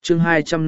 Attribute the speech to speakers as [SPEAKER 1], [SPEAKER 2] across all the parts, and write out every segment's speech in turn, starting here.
[SPEAKER 1] chương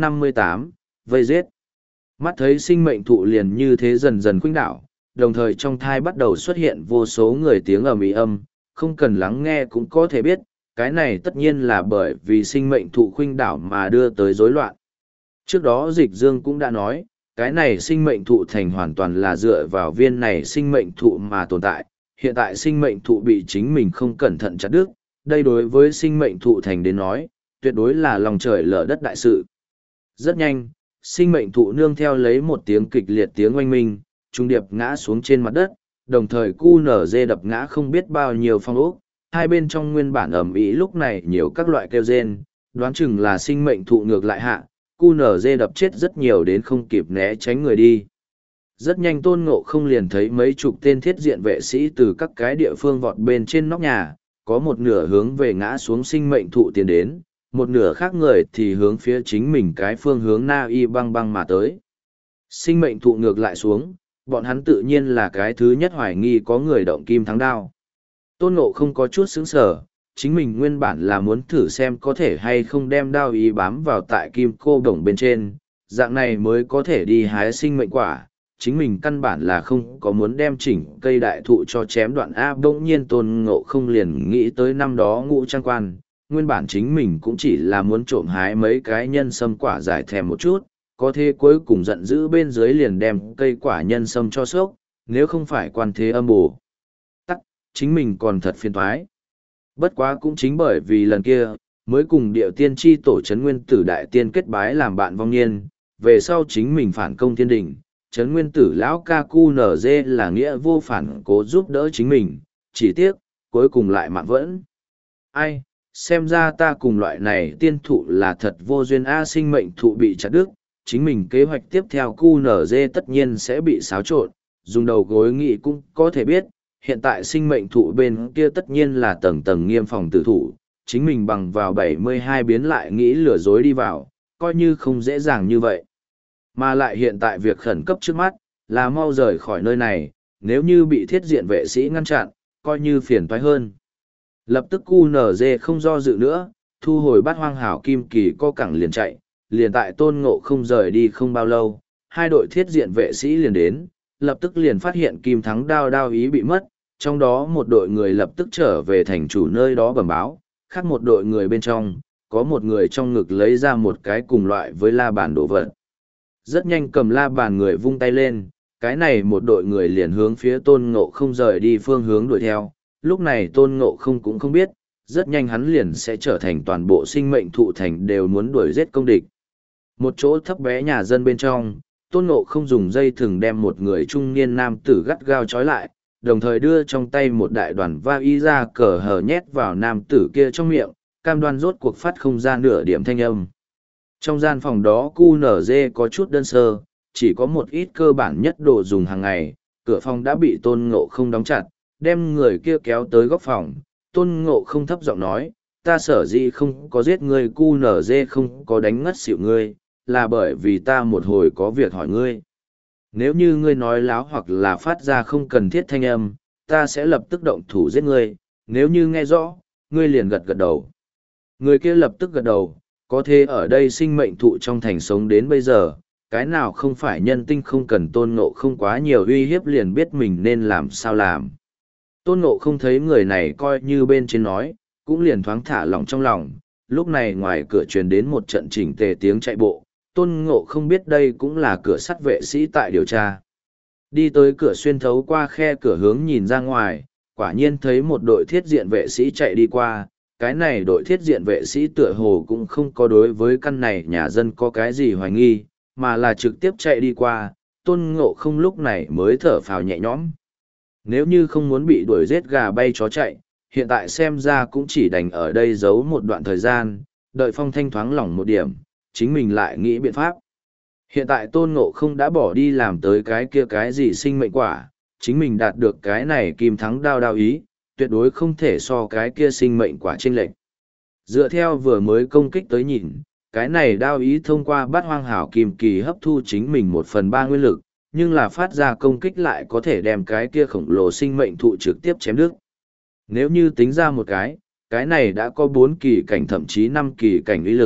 [SPEAKER 1] 258, vây giết. Mắt thấy sinh mệnh thụ liền như thế dần dần khuynh đảo, đồng thời trong thai bắt đầu xuất hiện vô số người tiếng ầm ĩ âm, không cần lắng nghe cũng có thể biết, cái này tất nhiên là bởi vì sinh mệnh thụ khuynh đảo mà đưa tới rối loạn. Trước đó Dịch Dương cũng đã nói, cái này sinh mệnh thụ thành hoàn toàn là dựa vào viên này sinh mệnh thụ mà tồn tại, hiện tại sinh mệnh thụ bị chính mình không cẩn thận chặt đứt, đây đối với sinh mệnh thụ thành đến nói, tuyệt đối là lòng trời lở đất đại sự. Rất nhanh, sinh mệnh thụ nương theo lấy một tiếng kịch liệt tiếng oanh minh, trung điệp ngã xuống trên mặt đất, đồng thời QNZ đập ngã không biết bao nhiêu phong ốc, hai bên trong nguyên bản ẩm ý lúc này nhiều các loại kêu rên, đoán chừng là sinh mệnh thụ ngược lại hạ, QNZ đập chết rất nhiều đến không kịp né tránh người đi. Rất nhanh Tôn Ngộ không liền thấy mấy chục tên thiết diện vệ sĩ từ các cái địa phương vọt bên trên nóc nhà, có một nửa hướng về ngã xuống sinh mệnh thụ tiến đến, một nửa khác người thì hướng phía chính mình cái phương hướng Na Y băng băng mà tới. Sinh mệnh thụ ngược lại xuống, bọn hắn tự nhiên là cái thứ nhất hoài nghi có người động kim thắng đao. Tôn Ngộ không có chút sững sờ, chính mình nguyên bản là muốn thử xem có thể hay không đem đao ý bám vào tại kim cô đồng bên trên, dạng này mới có thể đi hái sinh mệnh quả. Chính mình căn bản là không có muốn đem chỉnh cây đại thụ cho chém đoạn A. Bỗng nhiên Tôn Ngộ không liền nghĩ tới năm đó Ngũ Trang Quan, nguyên bản chính mình cũng chỉ là muốn trộm hái mấy cái nhân sâm quả giải thèm một chút, có thế cuối cùng giận dữ bên dưới liền đem cây quả nhân sâm cho sốc, nếu không phải quan thế âm bổ tắc, chính mình còn thật phiền toái. Bất quá cũng chính bởi vì lần kia, mới cùng điệu tiên tri tổ trấn nguyên tử đại tiên kết bái làm bạn vong niên, về sau chính mình phản công thiên đình, trấn nguyên tử lão ca cu nở dê là nghĩa vô phản cố giúp đỡ chính mình, chỉ tiếc, cuối cùng lại mạng vẫn. Ai, xem ra ta cùng loại này tiên thụ là thật vô duyên A. Sinh mệnh thụ bị chặt đứt, chính mình kế hoạch tiếp theo QNZ tất nhiên sẽ bị xáo trộn, dùng đầu gối nghĩ cũng có thể biết, hiện tại sinh mệnh thụ bên kia tất nhiên là tầng tầng nghiêm phòng tử thủ, chính mình bằng vào 72 biến lại nghĩ lừa dối đi vào, coi như không dễ dàng như vậy. Mà lại hiện tại việc khẩn cấp trước mắt, là mau rời khỏi nơi này, nếu như bị thiết diện vệ sĩ ngăn chặn, coi như phiền toái hơn. Lập tức QNZ không do dự nữa, thu hồi bát hoang hảo kim kỳ co cẳng liền chạy, liền tại Tôn Ngộ không rời đi không bao lâu, hai đội thiết diện vệ sĩ liền đến, lập tức liền phát hiện kim thắng đao ý bị mất, trong đó một đội người lập tức trở về thành chủ nơi đó bẩm báo, khác một đội người bên trong, có một người trong ngực lấy ra một cái cùng loại với la bàn đồ vật. Rất nhanh cầm la bàn người vung tay lên, cái này một đội người liền hướng phía Tôn Ngộ không rời đi phương hướng đuổi theo, lúc này Tôn Ngộ không cũng không biết, rất nhanh hắn liền sẽ trở thành toàn bộ sinh mệnh thụ thành đều muốn đuổi giết công địch. Một chỗ thấp bé nhà dân bên trong, Tôn Ngộ không dùng dây thừng đem một người trung niên nam tử gắt gao trói lại, đồng thời đưa trong tay một đại đoàn va y ra cờ hờ nhét vào nam tử kia trong miệng, cam đoan rốt cuộc phát không ra nửa điểm thanh âm. Trong gian phòng đó QNZ có chút đơn sơ, chỉ có một ít cơ bản nhất đồ dùng hàng ngày, cửa phòng đã bị Tôn Ngộ không đóng chặt, đem người kia kéo tới góc phòng. Tôn Ngộ không thấp giọng nói, ta sở dĩ không có giết ngươi, QNZ không có đánh ngất xỉu ngươi, là bởi vì ta một hồi có việc hỏi ngươi. Nếu như ngươi nói láo hoặc là phát ra không cần thiết thanh âm, ta sẽ lập tức động thủ giết ngươi, nếu như nghe rõ, ngươi liền gật gật đầu. Người kia lập tức gật đầu, có thể ở đây sinh mệnh thụ trong thành sống đến bây giờ, cái nào không phải nhân tinh không cần Tôn Ngộ không quá nhiều uy hiếp liền biết mình nên làm sao làm. Tôn Ngộ không thấy người này coi như bên trên nói, cũng liền thoáng thả lỏng trong lòng, lúc này ngoài cửa truyền đến một trận chỉnh tề tiếng chạy bộ, Tôn Ngộ không biết đây cũng là cửa sắt vệ sĩ tại điều tra. Đi tới cửa xuyên thấu qua khe cửa hướng nhìn ra ngoài, quả nhiên thấy một đội thiết diện vệ sĩ chạy đi qua, cái này đội thiết diện vệ sĩ tựa hồ cũng không có đối với căn này nhà dân có cái gì hoài nghi, mà là trực tiếp chạy đi qua, Tôn Ngộ không lúc này mới thở phào nhẹ nhõm. Nếu như không muốn bị đuổi giết gà bay chó chạy, hiện tại xem ra cũng chỉ đành ở đây giấu một đoạn thời gian, đợi phong thanh thoáng lỏng một điểm, chính mình lại nghĩ biện pháp. Hiện tại Tôn Ngộ không đã bỏ đi làm tới cái kia cái gì sinh mệnh quả, chính mình đạt được cái này kim thắng đao ý, tuyệt đối không thể so cái kia sinh mệnh quả chênh lệch. Dựa theo vừa mới công kích tới nhìn, cái này đao ý thông qua bát hoang hảo kim kỳ hấp thu chính mình 1/3 nguyên lực, nhưng là phát ra công kích lại có thể đem cái kia khổng lồ sinh mệnh thụ trực tiếp chém đứt. Nếu như tính ra một cái này đã có 4 kỳ cảnh thậm chí 5 kỳ cảnh uy lực,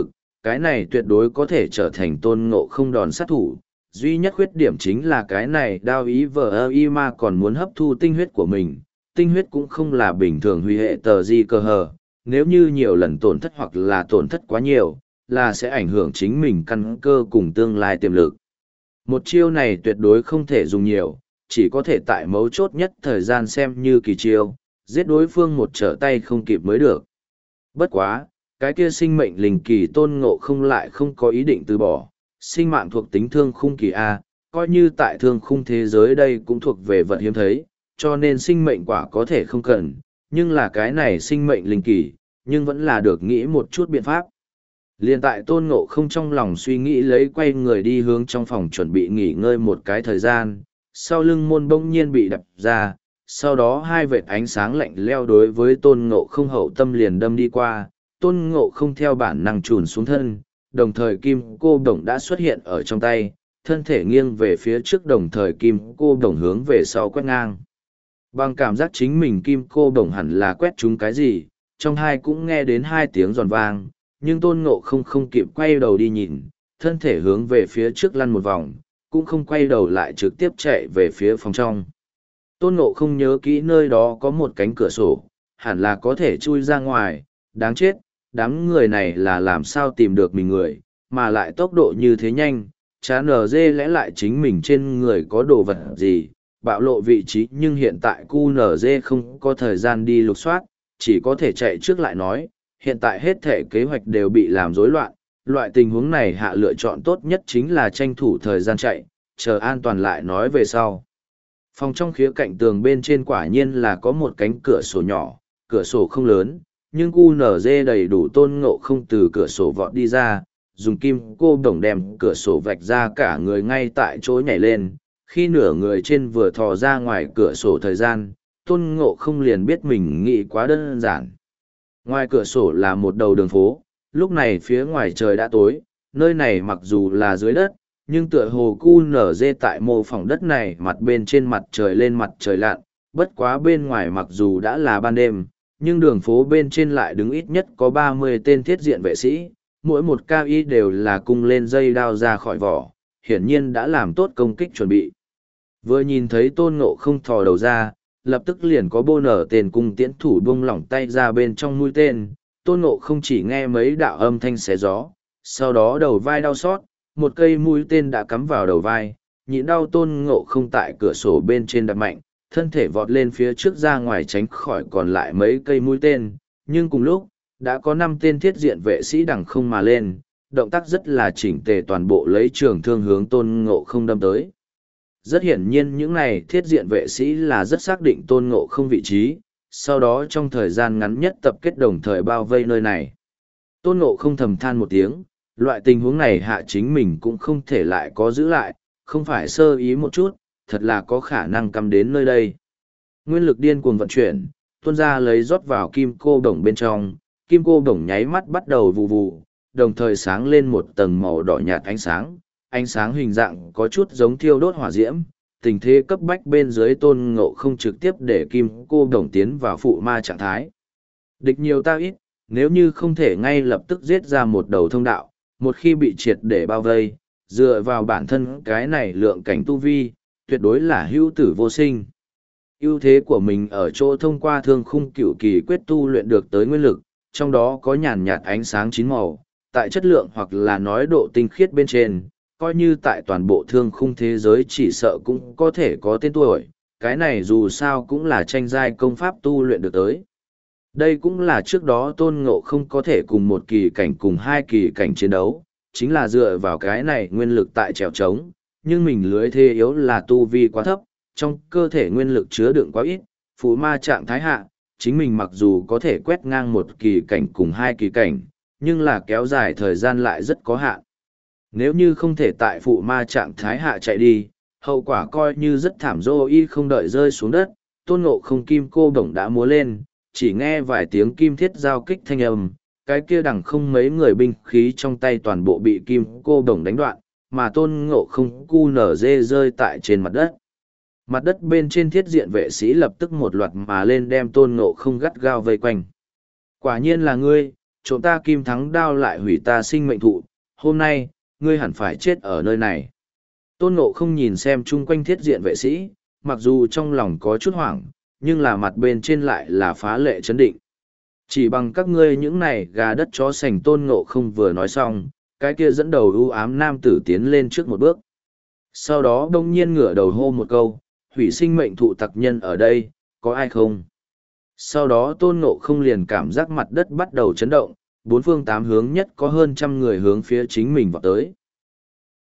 [SPEAKER 1] cái này tuyệt đối có thể trở thành tôn ngộ không đòn sát thủ. Duy nhất khuyết điểm chính là cái này đao ý vờ y ma còn muốn hấp thu tinh huyết của mình. Tinh huyết cũng không là bình thường huy hệ tờ di cơ hờ, nếu như nhiều lần tổn thất hoặc là tổn thất quá nhiều, là sẽ ảnh hưởng chính mình căn cơ cùng tương lai tiềm lực. Một chiêu này tuyệt đối không thể dùng nhiều, chỉ có thể tại mấu chốt nhất thời gian xem như kỳ chiêu, giết đối phương một trở tay không kịp mới được. Bất quá, cái kia sinh mệnh linh kỳ tôn ngộ không lại không có ý định từ bỏ, sinh mạng thuộc tính thương khung kỳ A, coi như tại thương khung thế giới đây cũng thuộc về vật hiếm thấy, cho nên sinh mệnh quả có thể không cần, nhưng là cái này sinh mệnh linh kỳ, nhưng vẫn là được nghĩ một chút biện pháp. Liên tại tôn ngộ không trong lòng suy nghĩ lấy quay người đi hướng trong phòng chuẩn bị nghỉ ngơi một cái thời gian, sau lưng môn bỗng nhiên bị đập ra, sau đó hai vệt ánh sáng lạnh leo đối với tôn ngộ không hậu tâm liền đâm đi qua, tôn ngộ không theo bản năng trùn xuống thân, đồng thời kim cô đồng đã xuất hiện ở trong tay, thân thể nghiêng về phía trước đồng thời kim cô đồng hướng về sau quét ngang. Bằng cảm giác chính mình kim cô đồng hẳn là quét trúng cái gì, trong hai cũng nghe đến hai tiếng giòn vang, nhưng tôn ngộ không kịp quay đầu đi nhìn, thân thể hướng về phía trước lăn một vòng, cũng không quay đầu lại trực tiếp chạy về phía phòng trong. Tôn ngộ không nhớ kỹ nơi đó có một cánh cửa sổ, hẳn là có thể chui ra ngoài, đáng chết, đám người này là làm sao tìm được mình người, mà lại tốc độ như thế nhanh, chán nở dê lẽ lại chính mình trên người có đồ vật gì, bạo lộ vị trí nhưng hiện tại QNZ không có thời gian đi lục soát, chỉ có thể chạy trước lại nói, hiện tại hết thể kế hoạch đều bị làm rối loạn, loại tình huống này hạ lựa chọn tốt nhất chính là tranh thủ thời gian chạy, chờ an toàn lại nói về sau. Phòng trong khía cạnh tường bên trên quả nhiên là có một cánh cửa sổ nhỏ, cửa sổ không lớn, nhưng QNZ đầy đủ tôn ngộ không từ cửa sổ vọt đi ra, dùng kim cô đồng đem cửa sổ vạch ra cả người ngay tại chỗ nhảy lên, khi nửa người trên vừa thò ra ngoài cửa sổ thời gian, tôn ngộ không liền biết mình nghĩ quá đơn giản. Ngoài cửa sổ là một đầu đường phố, lúc này phía ngoài trời đã tối, nơi này mặc dù là dưới đất, nhưng tựa hồ QNZ tại mô phỏng đất này mặt bên trên mặt trời lên mặt trời lặn, bất quá bên ngoài mặc dù đã là ban đêm, nhưng đường phố bên trên lại đứng ít nhất có 30 tên thiết diện vệ sĩ, mỗi một cao y đều là cung lên dây đao ra khỏi vỏ, hiển nhiên đã làm tốt công kích chuẩn bị. Vừa nhìn thấy tôn ngộ không thò đầu ra, lập tức liền có bô nở tên cung tiễn thủ buông lỏng tay ra bên trong mũi tên, tôn ngộ không chỉ nghe mấy đạo âm thanh xé gió, sau đó đầu vai đau xót, một cây mũi tên đã cắm vào đầu vai, nhịn đau tôn ngộ không tại cửa sổ bên trên đập mạnh, thân thể vọt lên phía trước ra ngoài tránh khỏi còn lại mấy cây mũi tên, nhưng cùng lúc, đã có 5 tên thiết diện vệ sĩ đằng không mà lên, động tác rất là chỉnh tề toàn bộ lấy trường thương hướng tôn ngộ không đâm tới. Rất hiển nhiên những này thiết diện vệ sĩ là rất xác định tôn ngộ không vị trí, sau đó trong thời gian ngắn nhất tập kết đồng thời bao vây nơi này. Tôn ngộ không thầm than một tiếng, loại tình huống này hạ chính mình cũng không thể lại có giữ lại, không phải sơ ý một chút, thật là có khả năng cắm đến nơi đây. Nguyên lực điên cuồng vận chuyển, tuôn ra lấy rót vào kim cô đồng bên trong, kim cô đồng nháy mắt bắt đầu vù vù, đồng thời sáng lên một tầng màu đỏ nhạt ánh sáng hình dạng có chút giống thiêu đốt hỏa diễm, tình thế cấp bách bên dưới tôn ngộ không trực tiếp để kim cô đồng tiến vào phụ ma trạng thái. Địch nhiều ta ít, nếu như không thể ngay lập tức giết ra một đầu thông đạo, một khi bị triệt để bao vây, dựa vào bản thân cái này lượng cảnh tu vi, tuyệt đối là hữu tử vô sinh. Ưu thế của mình ở chỗ thông qua thương khung cửu kỳ quyết tu luyện được tới nguyên lực, trong đó có nhàn nhạt ánh sáng chín màu, tại chất lượng hoặc là nói độ tinh khiết bên trên, coi như tại toàn bộ thương khung thế giới chỉ sợ cũng có thể có tên tuổi, cái này dù sao cũng là tranh giai công pháp tu luyện được tới. Đây cũng là trước đó tôn ngộ không có thể cùng một kỳ cảnh cùng hai kỳ cảnh chiến đấu, chính là dựa vào cái này nguyên lực tại trèo trống, nhưng mình lưới thế yếu là tu vi quá thấp, trong cơ thể nguyên lực chứa đựng quá ít, phụ ma trạng thái hạ, chính mình mặc dù có thể quét ngang một kỳ cảnh cùng hai kỳ cảnh, nhưng là kéo dài thời gian lại rất có hạn. Nếu như không thể tại phụ ma trạng thái hạ chạy đi, hậu quả coi như rất thảm dô y không đợi rơi xuống đất, tôn ngộ không kim cô đồng đã múa lên, chỉ nghe vài tiếng kim thiết giao kích thanh âm, cái kia đằng không mấy người binh khí trong tay toàn bộ bị kim cô đồng đánh đoạn, mà tôn ngộ không cu nở dê rơi tại trên mặt đất. Mặt đất bên trên thiết diện vệ sĩ lập tức một loạt mà lên đem tôn ngộ không gắt gao vây quanh. Quả nhiên là ngươi, trộm ta kim thắng đao lại hủy ta sinh mệnh thụ, hôm nay, ngươi hẳn phải chết ở nơi này. Tôn Ngộ không nhìn xem chung quanh thiết diện vệ sĩ, mặc dù trong lòng có chút hoảng, nhưng là mặt bên trên lại là phá lệ chấn định. Chỉ bằng các ngươi những này gà đất chó sành. Tôn Ngộ không vừa nói xong, cái kia dẫn đầu ưu ám nam tử tiến lên trước một bước. Sau đó đông nhiên ngửa đầu hô một câu, hủy sinh mệnh thụ tặc nhân ở đây, có ai không? Sau đó Tôn Ngộ không liền cảm giác mặt đất bắt đầu chấn động, bốn phương tám hướng nhất có hơn 100 người hướng phía chính mình vào tới.